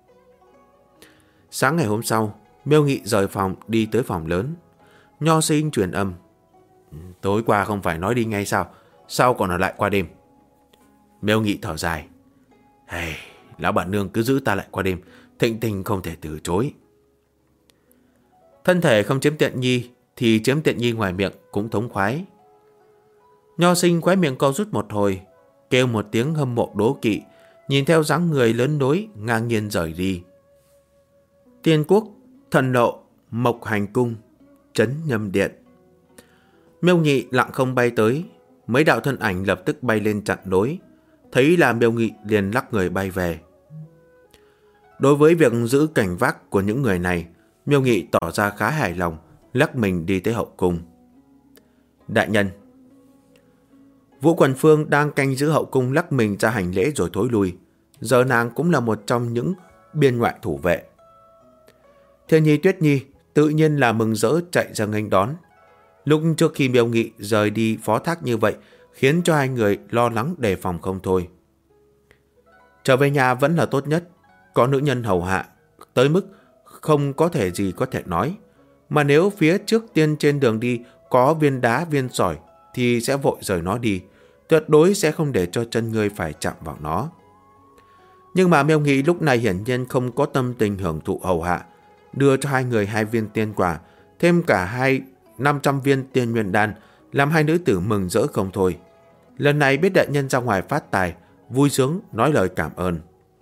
Sáng ngày hôm sau, Miêu Nghị rời phòng đi tới phòng lớn. Nho Sinh truyền âm. Tối qua không phải nói đi ngay sao? Sao còn ở lại qua đêm? Miêu Nghị thở dài. Lão bản nương cứ giữ ta lại qua đêm, thịnh tình không thể từ chối. Thân thể không chiếm tiện nghi thì chiếm tiện nghi ngoài miệng cũng thống khoái. Nho Sinh khóe miệng co rút một hồi, kêu một tiếng hâm mộ đố kỵ, nhìn theo dáng người lớn lối ngang nhiên rời đi. Tiên Quốc, Thần Lộ, Mộc Hành Cung, Trấn Nhâm Điện. Miêu Nghị lặng không bay tới, mấy đạo thân ảnh lập tức bay lên chặn lối, thấy là Miêu Nghị liền lắc người bay về. Đối với việc giữ cảnh vác của những người này, Miêu Nghị tỏ ra khá hài lòng, lắc mình đi tới hậu cung. Đại nhân. Vũ Quần Phương đang canh giữ hậu cung lắc mình ra hành lễ rồi thối lui, giờ nàng cũng là một trong những biên ngoại thủ vệ. Thiên Nhi Tuyết Nhi tự nhiên là mừng rỡ chạy ra nghênh đón. Lúc trước khi Miêu Nghị rời đi phó thác như vậy, khiến cho hai người lo lắng đề phòng không thôi. Trở về nhà vẫn là tốt nhất, có nữ nhân hầu hạ, tới mức không có thể gì có thể nói. Mà nếu phía trước tiên trên đường đi có viên đá viên sỏi thì sẽ vội rời nó đi, tuyệt đối sẽ không để cho chân ngươi phải chạm vào nó. Nhưng mà Miêu Nghị lúc này hiển nhiên không có tâm tình hưởng thụ hầu hạ, đưa cho hai người 2 viên tiên quả, thêm cả 500 viên tiên nguyên đan, làm hai nữ tử mừng rỡ không thôi. Lần này biết đại nhân ra ngoài phát tài, vui sướng nói lời cảm ơn.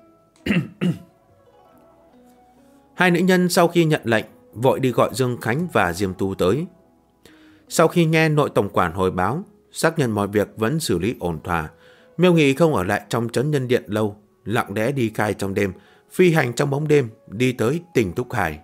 Hai nữ nhân sau khi nhận lệnh, vội đi gọi Dương Khánh và Diêm Tu tới. Sau khi nghe nội tổng quản hồi báo, xác nhận mọi việc vẫn xử lý ổn thỏa, Miêu Nghị không ở lại trong trấn Nhân Điện lâu, lặng lẽ đi khai trong đêm, phi hành trong bóng đêm, đi tới tỉnh Túc Hải.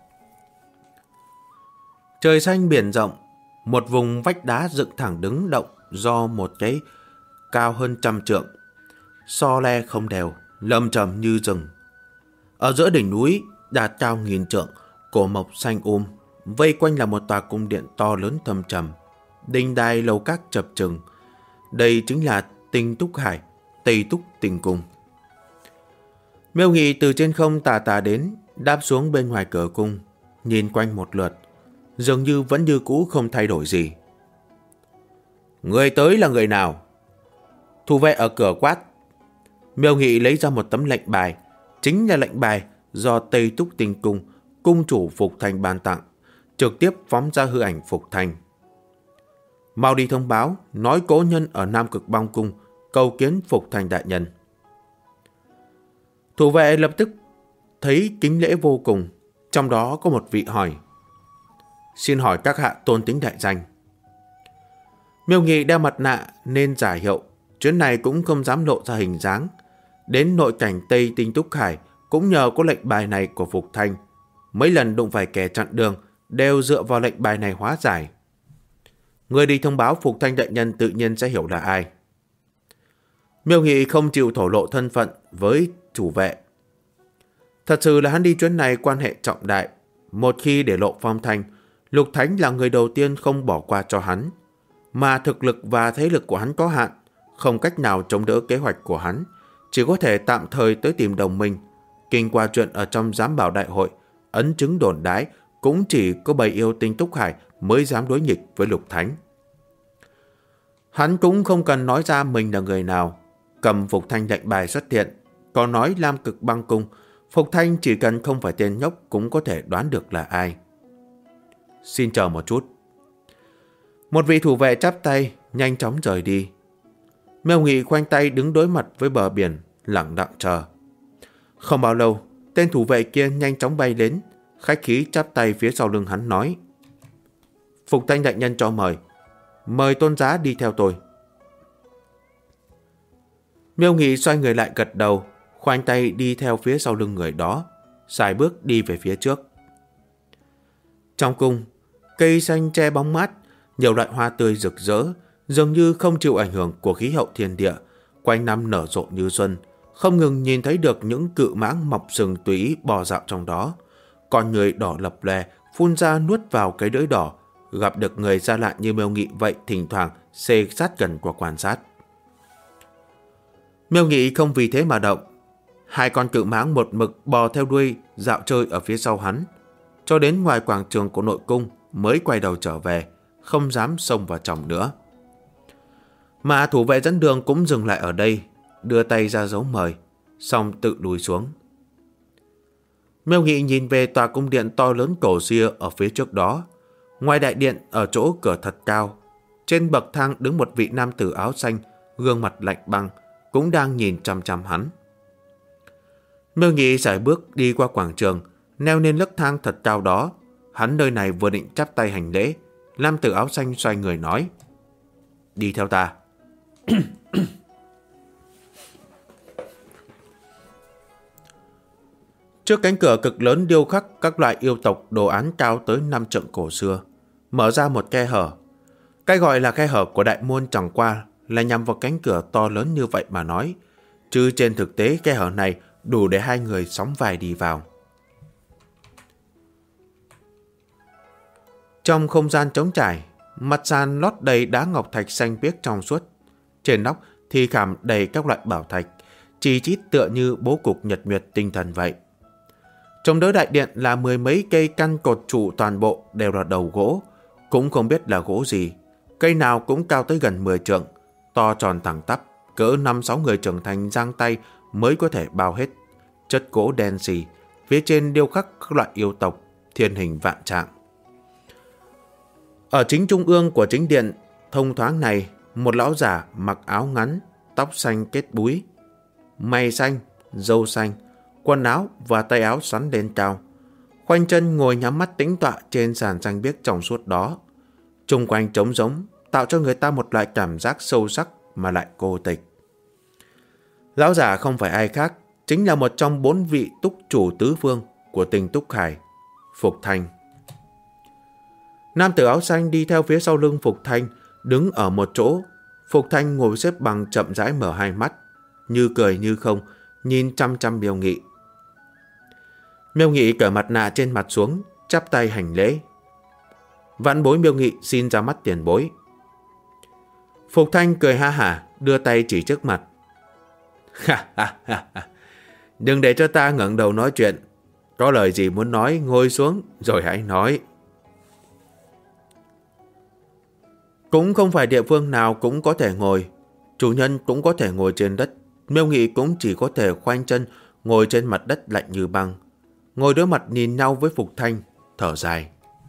Trời xanh biển rộng, một vùng vách đá dựng thẳng đứng động do một cái cao hơn 100 trượng, so le không đều, lầm trầm như rừng. Ở giữa đỉnh núi đạt cao 1000 trượng, cổ mộc xanh vây quanh là một tòa cung điện to lớn thâm trầm, đình đài lầu các chập chừng. Đây chính là Tinh Túc Hải, Tây Túc Tinh Cung. Miêu Nghị từ trên không tà tà đến, đáp xuống bên ngoài cửa cung, nhìn quanh một lượt, dường như vẫn như cũ không thay đổi gì. Người tới là người nào? Thủ vệ ở cửa quát. Miêu Nghị lấy ra một tấm lệnh bài, chính là lệnh bài do Tây Túc Tinh Cung cung chủ Phục Thành ban tặng, trực tiếp phóng ra hư ảnh Phục Thành. Mau đi thông báo, nói cố nhân ở Nam Cực Băng Cung cầu kiến Phục Thành đại nhân. Thủ vệ lập tức thấy kính lễ vô cùng, trong đó có một vị hỏi. Xin hỏi các hạ tôn tính đại danh. Miêu Nghị đeo mặt nạ nên giả hiệu, chuyến này cũng không dám lộ ra hình dáng. Đến nội cảnh Tây Tinh Túc Hải cũng nhờ có lệnh bài này của Phục Thành. Mấy lần đụng phải kẻ chặn đường đều dựa vào lệnh bài này hóa giải. Người đi thông báo Phục Thành đại nhân tự nhiên sẽ hiểu là ai. Miêu Nghị không chịu thổ lộ thân phận với chủ vệ. Thật sự là hắn đi chuyến này quan hệ trọng đại. Một khi để lộ phong thanh, Lục Thánh là người đầu tiên không bỏ qua cho hắn. Mà thực lực và thế lực của hắn có hạn, không cách nào chống đỡ kế hoạch của hắn, chỉ có thể tạm thời tới tìm đồng minh. Kinh qua chuyện ở trong giám bảo đại hội, ấn chứng đồn đãi cũng chỉ có bầy yêu tinh Túc Hải mới dám đối nghịch với Lục Thánh. Hắn cũng không cần nói ra mình là người nào, cầm Phục Thanh lệnh bài xuất hiện, còn nói Lam Cực Băng Cung, Phục Thanh chỉ cần không phải tên nhóc cũng có thể đoán được là ai. Xin chờ một chút. Một vị thủ vệ chắp tay, nhanh chóng rời đi. Miêu Nghị khoanh tay đứng đối mặt với bờ biển, lặng lặng chờ. Không bao lâu, tên thủ vệ kia nhanh chóng bay đến, khách khí chắp tay phía sau lưng hắn nói: Phục Thanh đại nhân cho mời. Mời tôn giá đi theo tôi. Miêu Nghị xoay người lại gật đầu, khoanh tay đi theo phía sau lưng người đó, xài bước đi về phía trước. Trong cung, cây xanh che bóng mát, nhiều loại hoa tươi rực rỡ, dường như không chịu ảnh hưởng của khí hậu thiên địa, quanh năm nở rộ như xuân, không ngừng nhìn thấy được những cự mãng mọc sừng tùy ý bò dạo trong đó. Con người đỏ lập lè, phun ra nuốt vào cái lưỡi đỏ, gặp được người xa lạ như Miêu Nghị vậy thỉnh thoảng xê sát gần qua quan sát. Miêu Nghị không vì thế mà động. Hai con cự mãng một mực bò theo đuôi dạo chơi ở phía sau hắn, cho đến ngoài quảng trường của nội cung mới quay đầu trở về, không dám xông vào trong nữa. Mà thủ vệ dẫn đường cũng dừng lại ở đây, đưa tay ra dấu mời, xong tự lùi xuống. Miêu Nghị nhìn về tòa cung điện to lớn cổ xưa ở phía trước đó. Ngoài đại điện, ở chỗ cửa thật cao, trên bậc thang đứng một vị nam tử áo xanh, gương mặt lạnh băng, cũng đang nhìn chăm chăm hắn. Miêu Nghị sải bước đi qua quảng trường, leo lên nấc thang thật cao đó. Hắn nơi này vừa định chắp tay hành lễ, nam tử áo xanh xoay người nói: Đi theo ta. Trước cánh cửa cực lớn điêu khắc các loại yêu tộc đồ án cao tới 5 trượng cổ xưa, mở ra một khe hở. Cái gọi là khe hở của đại môn chẳng qua là nhằm vào cánh cửa to lớn như vậy mà nói, chứ trên thực tế khe hở này đủ để hai người sóng vai đi vào. Trong không gian trống trải, mặt sàn lót đầy đá ngọc thạch xanh biếc trong suốt. Trên nóc thì khảm đầy các loại bảo thạch, chi chít tựa như bố cục nhật nguyệt tinh thần vậy. Trong đỡ đại điện là 10 mấy cây căn cột trụ, toàn bộ đều là đầu gỗ, cũng không biết là gỗ gì. Cây nào cũng cao tới gần 10 trượng, to tròn thẳng tắp, cỡ 5-6 người trưởng thành giang tay mới có thể bao hết. Chất gỗ đen xì, phía trên điêu khắc các loại yêu tộc, thiên hình vạn trạng. Ở chính trung ương của chính điện thông thoáng này, một lão giả mặc áo ngắn, tóc xanh kết búi, mày xanh, râu xanh, quần áo và tay áo xoắn lên cao, khoanh chân ngồi nhắm mắt tĩnh tọa trên sàn xanh biếc trong suốt đó. Chung quanh trống rỗng, tạo cho người ta một loại cảm giác sâu sắc mà lại cô tịch. Lão giả không phải ai khác, chính là một trong 4 vị túc chủ tứ phương của tỉnh Túc Hải, Phục Thanh. Nam tử áo xanh đi theo phía sau lưng Phục Thanh, đứng ở một chỗ. Phục Thanh ngồi xếp bằng chậm rãi mở hai mắt, như cười như không, nhìn chăm chăm Miêu Nghị. Miêu Nghị cởi mặt nạ trên mặt xuống, chắp tay hành lễ. Vãn bối Miêu Nghị xin ra mắt tiền bối. Phục Thanh cười ha hả, đưa tay chỉ trước mặt. Đừng để cho ta ngẩng đầu nói chuyện. Có lời gì muốn nói, ngồi xuống rồi hãy nói. Cũng không phải địa phương nào cũng có thể ngồi. Chủ nhân cũng có thể ngồi trên đất. Miêu Nghị cũng chỉ có thể khoanh chân ngồi trên mặt đất lạnh như băng, ngồi đối mặt nhìn nhau với Phục Thanh, thở dài.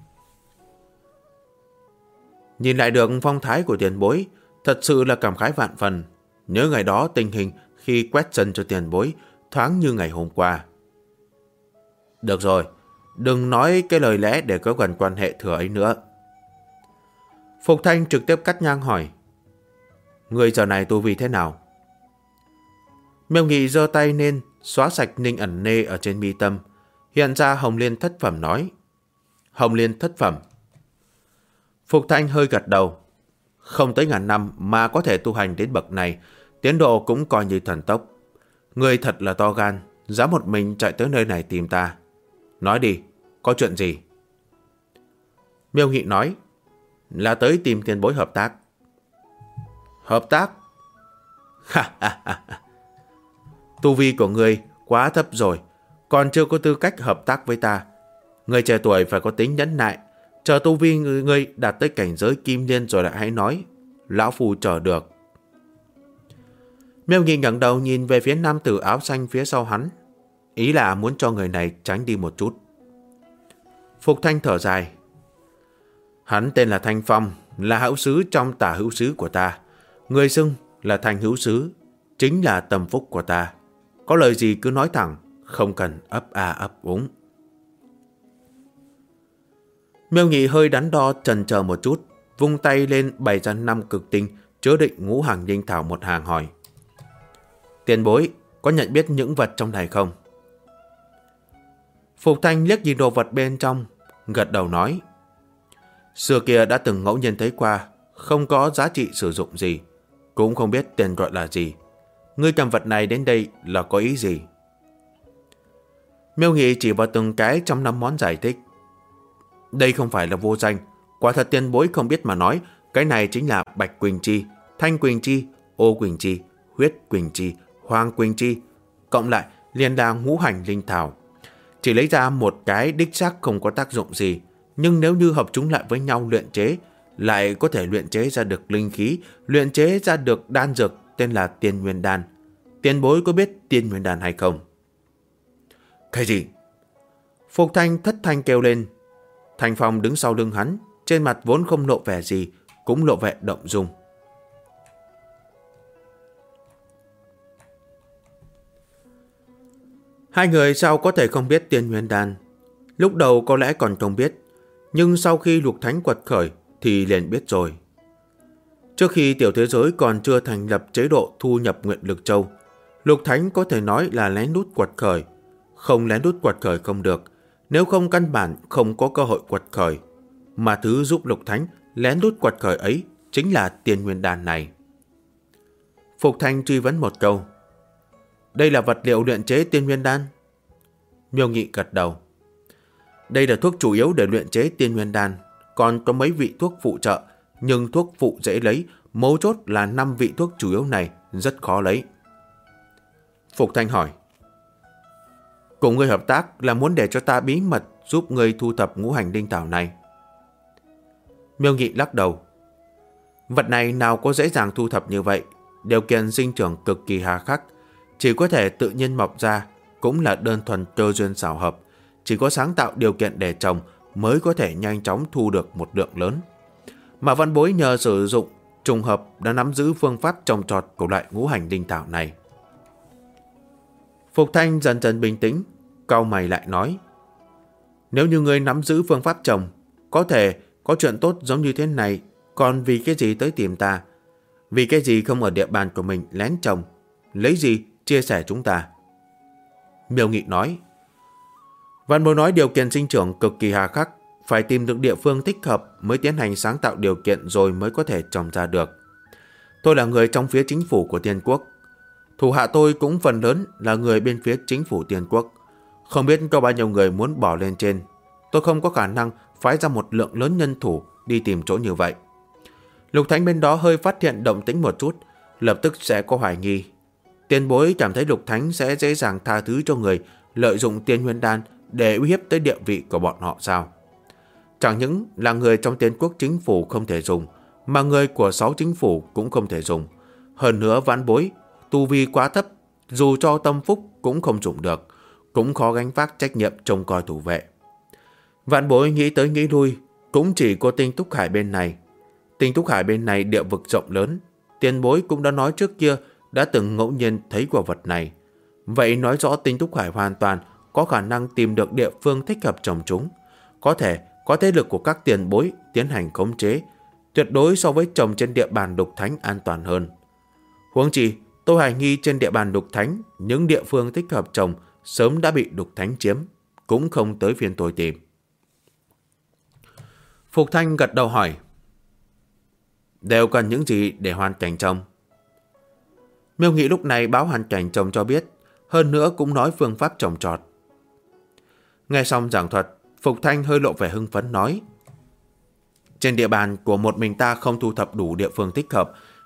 Nhìn lại được phong thái của tiền bối, thật sự là cảm khái vạn phần. Nhớ ngày đó tình hình khi quét sân cho tiền bối thoáng như ngày hôm qua. Được rồi, đừng nói cái lời lẽ để có gần quan hệ thừa ấy nữa. Phục Thanh trực tiếp cắt ngang hỏi: Người giờ này tu vi thế nào? Miêu Nghị giơ tay lên xóa sạch ninh ẩn nê ở trên mi tâm, hiện ra Hồng Liên thất phẩm nói: Hồng Liên thất phẩm. Phục Thanh hơi gật đầu. Không tới 1000 năm mà có thể tu hành đến bậc này, tiến độ cũng coi như thần tốc. Người thật là to gan, dám một mình chạy tới nơi này tìm ta. Nói đi, có chuyện gì? Miêu Nghị nói: Là tới tìm tiền bối hợp tác. Hợp tác? Tu vi của ngươi quá thấp rồi, còn chưa có tư cách hợp tác với ta. Người trẻ tuổi phải có tính nhẫn nại, chờ tu vi ngươi đạt tới cảnh giới kim liên rồi lại hãy nói. Lão phu chờ được. Miêu Nghị ngẩng đầu nhìn về phía nam tử áo xanh phía sau hắn, ý là muốn cho người này tránh đi một chút. Phục Thanh thở dài. Hắn tên là Thanh Phong, là hữu sứ trong tả hữu sứ của ta. Người xưng là Thanh hữu sứ, chính là tâm phúc của ta. Có lời gì cứ nói thẳng, không cần ấp a ấp úng. Miêu Nghị hơi đắn đo chần chờ một chút, vung tay lên bày ra 5 cực tinh chứa đựng ngũ hành linh thảo một hàng hỏi. Tiền bối, có nhận biết những vật trong này không? Phục Thanh liếc nhìn đồ vật bên trong, gật đầu nói. Xưa kia đã từng ngẫu nhiên thấy qua, không có giá trị sử dụng gì, cũng không biết tên gọi là gì. Ngươi cầm vật này đến đây là có ý gì? Miêu Nghị chỉ vào từng cái trong 5 món giải thích. Đây không phải là vô danh, quả thật tiền bối không biết mà nói, cái này chính là Bạch Quỳnh Chi, Thanh Quỳnh Chi, Ô Quỳnh Chi, Huyết Quỳnh Chi, Hoàng Quỳnh Chi, cộng lại liền là ngũ hành linh thảo. Chỉ lấy ra một cái đích xác không có tác dụng gì, nhưng nếu như hợp chúng lại với nhau luyện chế, lại có thể luyện chế ra được linh khí, luyện chế ra được đan dược tên là Tiên Nguyên Đan. Tiền bối có biết Tiên Nguyên Đan hay không? Cái gì? Phục Thanh thất thanh kêu lên. Thanh Phong đứng sau lưng hắn, trên mặt vốn không lộ vẻ gì, cũng lộ vẻ động dung. Hai người sao có thể không biết Tiên Nguyên Đan? Lúc đầu có lẽ còn không biết, nhưng sau khi Lục Thánh quật khởi thì liền biết rồi. Trước khi tiểu thế giới còn chưa thành lập chế độ thu nhập nguyện lực châu, Lục Thánh có thể nói là lén lút quật khởi. Không lén lút quật khởi không được, nếu không căn bản không có cơ hội quật khởi. Mà thứ giúp Lục Thánh lén lút quật khởi ấy chính là Tiên Nguyên Đan này. Phục Thanh truy vấn một câu. Đây là vật liệu luyện chế Tiên Nguyên Đan? Miêu Nghị gật đầu. Đây là thuốc chủ yếu để luyện chế Tiên Nguyên Đan, còn có mấy vị thuốc phụ trợ, nhưng thuốc phụ dễ lấy, mấu chốt là 5 vị thuốc chủ yếu này rất khó lấy. Phục Thanh hỏi. Cùng ngươi hợp tác là muốn để cho ta bí mật giúp ngươi thu thập ngũ hành linh thảo này? Miêu Nghị lắc đầu. Vật này nào có dễ dàng thu thập như vậy, điều kiện sinh trưởng cực kỳ hà khắc, chỉ có thể tự nhiên mọc ra, cũng là đơn thuần cơ duyên xảo hợp, chỉ có sáng tạo điều kiện để trồng mới có thể nhanh chóng thu được một lượng lớn. Mà văn bối nhờ sử dụng trùng hợp đã nắm giữ phương pháp trồng trọt của loại ngũ hành linh thảo này. Phục Thanh dần dần bình tĩnh, cau mày lại nói. Nếu như ngươi nắm giữ phương pháp trồng, có thể có chuyện tốt giống như thế này, còn vì cái gì tới tìm ta? Vì cái gì không ở địa bàn của mình lén trồng? Lấy gì chia sẻ chúng ta? Miêu Nghị nói. Văn bối nói điều kiện sinh trưởng cực kỳ hà khắc, phải tìm được địa phương thích hợp mới tiến hành sáng tạo điều kiện rồi mới có thể trồng ra được. Tôi là người trong phía chính phủ của Tiên Quốc. Thủ hạ tôi cũng phần lớn là người bên phía chính phủ Tiên Quốc. Không biết có bao nhiêu người muốn bỏ lên trên. Tôi không có khả năng phái ra một lượng lớn nhân thủ đi tìm chỗ như vậy. Lục Thánh bên đó hơi phát hiện động tĩnh một chút, lập tức sẽ có hoài nghi. Tiền bối cảm thấy Lục Thánh sẽ dễ dàng tha thứ cho người lợi dụng Tiên Nguyên Đan để uy hiếp tới địa vị của bọn họ sao? Chẳng những là người trong Tiên Quốc chính phủ không thể dùng, mà người của 6 chính phủ cũng không thể dùng. Hơn nữa vãn bối, tu vi quá thấp, dù cho tâm phúc cũng không dùng được, cũng khó gánh vác trách nhiệm trông coi thủ vệ. Vãn bối nghĩ tới nghĩ lui, cũng chỉ có Tinh Túc Hải bên này. Tinh Túc Hải bên này địa vực rộng lớn, tiền bối cũng đã nói trước kia đã từng ngẫu nhiên thấy quả vật này. Vậy nói rõ Tinh Túc Hải hoàn toàn có khả năng tìm được địa phương thích hợp trồng chúng. Có thể có thế lực của các tiền bối tiến hành khống chế, tuyệt đối so với trồng trên địa bàn Lục Thánh an toàn hơn. Huống chi, tôi hoài nghi trên địa bàn Lục Thánh, những địa phương thích hợp trồng sớm đã bị Lục Thánh chiếm, cũng không tới phiên tôi tìm. Phục Thanh gật đầu hỏi. Đều cần những gì để hoàn cảnh trồng? Miêu Nghị lúc này báo hoàn cảnh trồng cho biết, hơn nữa cũng nói phương pháp trồng trọt. Nghe xong giảng thuật, Phục Thanh hơi lộ vẻ hưng phấn nói. Trên địa bàn của một mình ta không thu thập đủ địa phương thích hợp,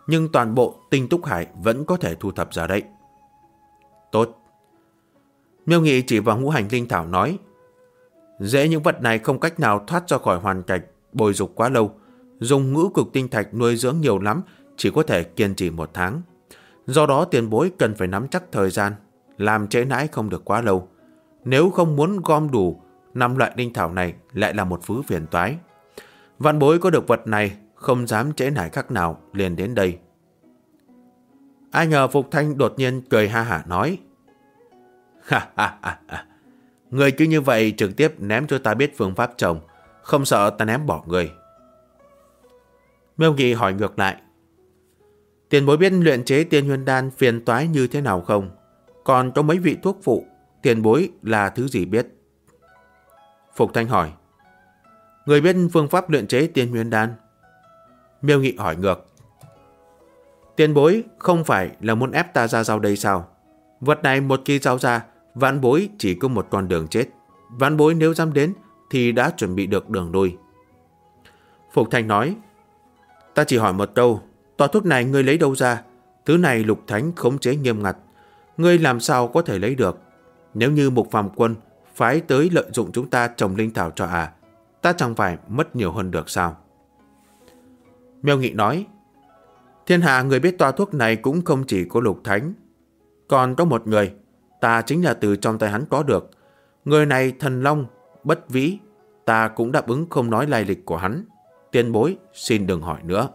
nhưng toàn bộ tinh túc hải vẫn có thể thu thập ra đấy. Tốt. Miêu Nghị chỉ vào ngũ hành linh thảo nói, dễ những vật này không cách nào thoát ra khỏi hoàn cảnh bồi dục quá lâu. Dùng ngũ cực tinh thạch nuôi dưỡng nhiều lắm, chỉ có thể kiên trì 1 tháng. Do đó tiền bối cần phải nắm chắc thời gian, làm trễ nãi không được quá lâu. Nếu không muốn gom đủ 5 loại linh thảo này lại là một phứ phiền toái. Vạn bối có được vật này, không dám trễ nải khác nào liền đến đây. Ai ngờ Phục Thanh đột nhiên cười ha hả nói, ha ha ha ha, người cứ như vậy trực tiếp ném cho ta biết phương pháp trồng, không sợ ta ném bỏ người. Miêu Nghị hỏi ngược lại, tiền bối biết luyện chế Tiên Nguyên Đan phiền toái như thế nào không? Còn có mấy vị thuốc phụ, tiền bối là thứ gì biết? Phục Thanh hỏi, người biết phương pháp luyện chế Tiên Nguyên Đan? Miêu Nghị hỏi ngược, tiền bối không phải là muốn ép ta ra giao đây sao? Vật này một khi giao ra, vãn bối chỉ có một con đường chết. Vãn bối nếu dám đến thì đã chuẩn bị được đường lui. Phục Thanh nói, ta chỉ hỏi một câu, tòa thuốc này ngươi lấy đâu ra? Thứ này Lục Thánh khống chế nghiêm ngặt, ngươi làm sao có thể lấy được? Nếu như Mục Phàm Quân phái tới lợi dụng chúng ta trồng linh thảo cho ta chẳng phải mất nhiều hơn được sao? Miêu Nghị nói, thiên hạ người biết tòa thuốc này cũng không chỉ có Lục Thánh, còn có một người, ta chính là từ trong tay hắn có được. Người này thần long, bất vĩ, ta cũng đáp ứng không nói lai lịch của hắn. Tiền bối xin đừng hỏi nữa.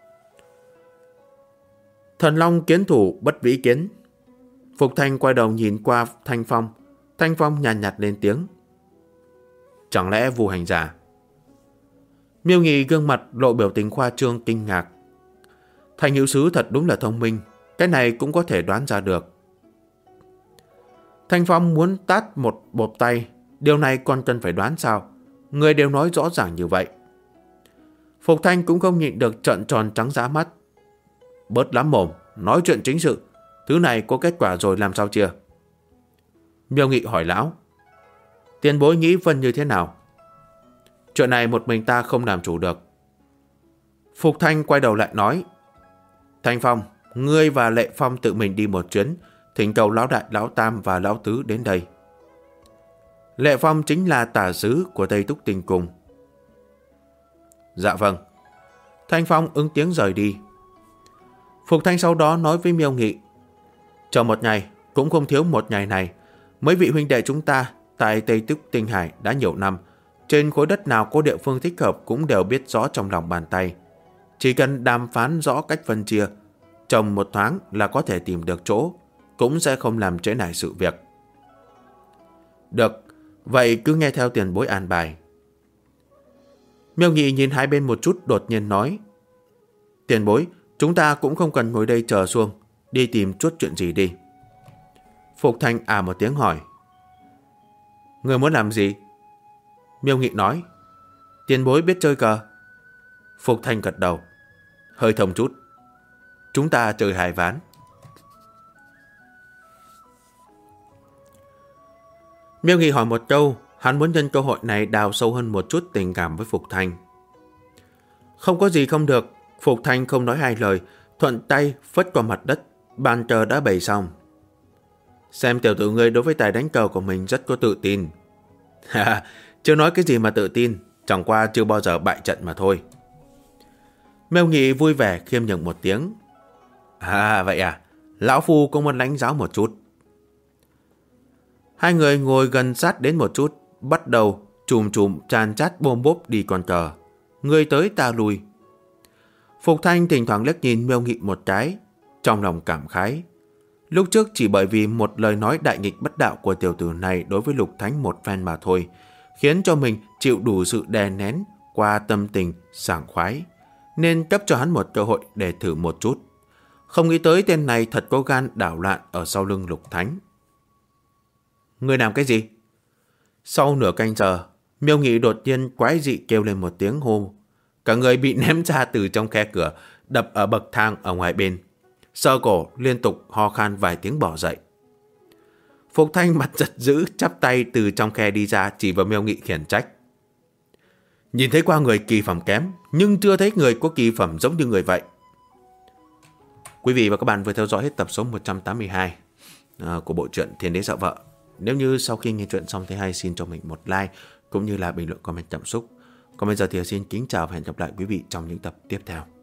Thần long kiến thủ bất vĩ kiến. Phục Thanh quay đầu nhìn qua Thanh Phong. Thanh Phong nhàn nhạt lên tiếng, chẳng lẽ Vu hành giả? Miêu Nghị gương mặt lộ biểu tình khoa trương kinh ngạc. Thành hữu sứ thật đúng là thông minh, cái này cũng có thể đoán ra được. Thanh Phong muốn tát một bộp tay, điều này còn cần phải đoán sao? Người đều nói rõ ràng như vậy. Phục Thanh cũng không nhịn được trợn tròn trắng dã mắt. Bớt lắm mồm, nói chuyện chính sự. Thứ này có kết quả rồi làm sao chưa? Miêu Nghị hỏi lão, tiền bối nghĩ phân như thế nào? Chuyện này một mình ta không làm chủ được. Phục Thanh quay đầu lại nói, Thanh Phong, ngươi và Lệ Phong tự mình đi một chuyến, thỉnh cầu lão đại, lão tam và lão tứ đến đây. Lệ Phong chính là tả sứ của Tây Túc Tinh Cung. Dạ vâng. Thanh Phong ứng tiếng rời đi. Phục Thanh sau đó nói với Miêu Nghị, chờ một ngày, cũng không thiếu một ngày này. Mấy vị huynh đệ chúng ta tại Tây Túc Tinh Hải đã nhiều năm, trên khối đất nào có địa phương thích hợp cũng đều biết rõ trong lòng bàn tay. Chỉ cần đàm phán rõ cách phân chia, trong 1 tháng là có thể tìm được chỗ, cũng sẽ không làm trễ nải sự việc. Được, vậy cứ nghe theo tiền bối an bài. Miêu Nghị nhìn hai bên một chút đột nhiên nói, tiền bối, chúng ta cũng không cần ngồi đây chờ xuông, đi tìm chút chuyện gì đi. Phục Thanh một tiếng hỏi, người muốn làm gì? Miêu Nghị nói, tiền bối biết chơi cờ. Phục Thanh gật đầu, hơi thông chút. Chúng ta chơi 2 ván. Miêu Nghị hỏi một câu, hắn muốn nhân cơ hội này đào sâu hơn một chút tình cảm với Phục Thanh. Không có gì không được. Phục Thanh không nói 2 lời, thuận tay phất qua mặt đất, bàn cờ đã bày xong. Xem tiểu tử ngươi đối với tài đánh cờ của mình rất có tự tin. Chưa nói cái gì mà tự tin, chẳng qua chưa bao giờ bại trận mà thôi. Miêu Nghị vui vẻ khiêm nhường một tiếng. Vậy à, lão phu cũng muốn lãnh giáo một chút. Hai người ngồi gần sát đến một chút, bắt đầu chùm chan chát bôm bốp đi con cờ. Người tới ta lui. Phục Thanh thỉnh thoảng liếc nhìn Miêu Nghị một cái, trong lòng cảm khái. Lúc trước chỉ bởi vì một lời nói đại nghịch bất đạo của tiểu tử này đối với Lục Thánh một phen mà thôi, khiến cho mình chịu đủ sự đè nén qua tâm tình sảng khoái, nên cấp cho hắn một cơ hội để thử một chút. Không nghĩ tới tên này thật có gan đảo loạn ở sau lưng Lục Thánh. Người làm cái gì? Sau nửa canh giờ, Miêu Nghị đột nhiên quái dị kêu lên một tiếng hô. Cả người bị ném ra từ trong khe cửa, đập ở bậc thang ở ngoài bên. Sơ cổ liên tục ho khan vài tiếng bỏ dậy. Phục Thanh mặt giật dữ, chắp tay từ trong khe đi ra, chỉ vào Miêu Nghị khiển trách. Nhìn thấy qua người kỳ phẩm kém, nhưng chưa thấy người có kỳ phẩm giống như người vậy. Quý vị và các bạn vừa theo dõi hết tập số 182 của bộ truyện Thiên Đế Dạo Vợ. Nếu như sau khi nghe truyện xong thấy hay, xin cho mình một like cũng như là bình luận comment cảm xúc. Còn bây giờ thì xin kính chào và hẹn gặp lại quý vị trong những tập tiếp theo.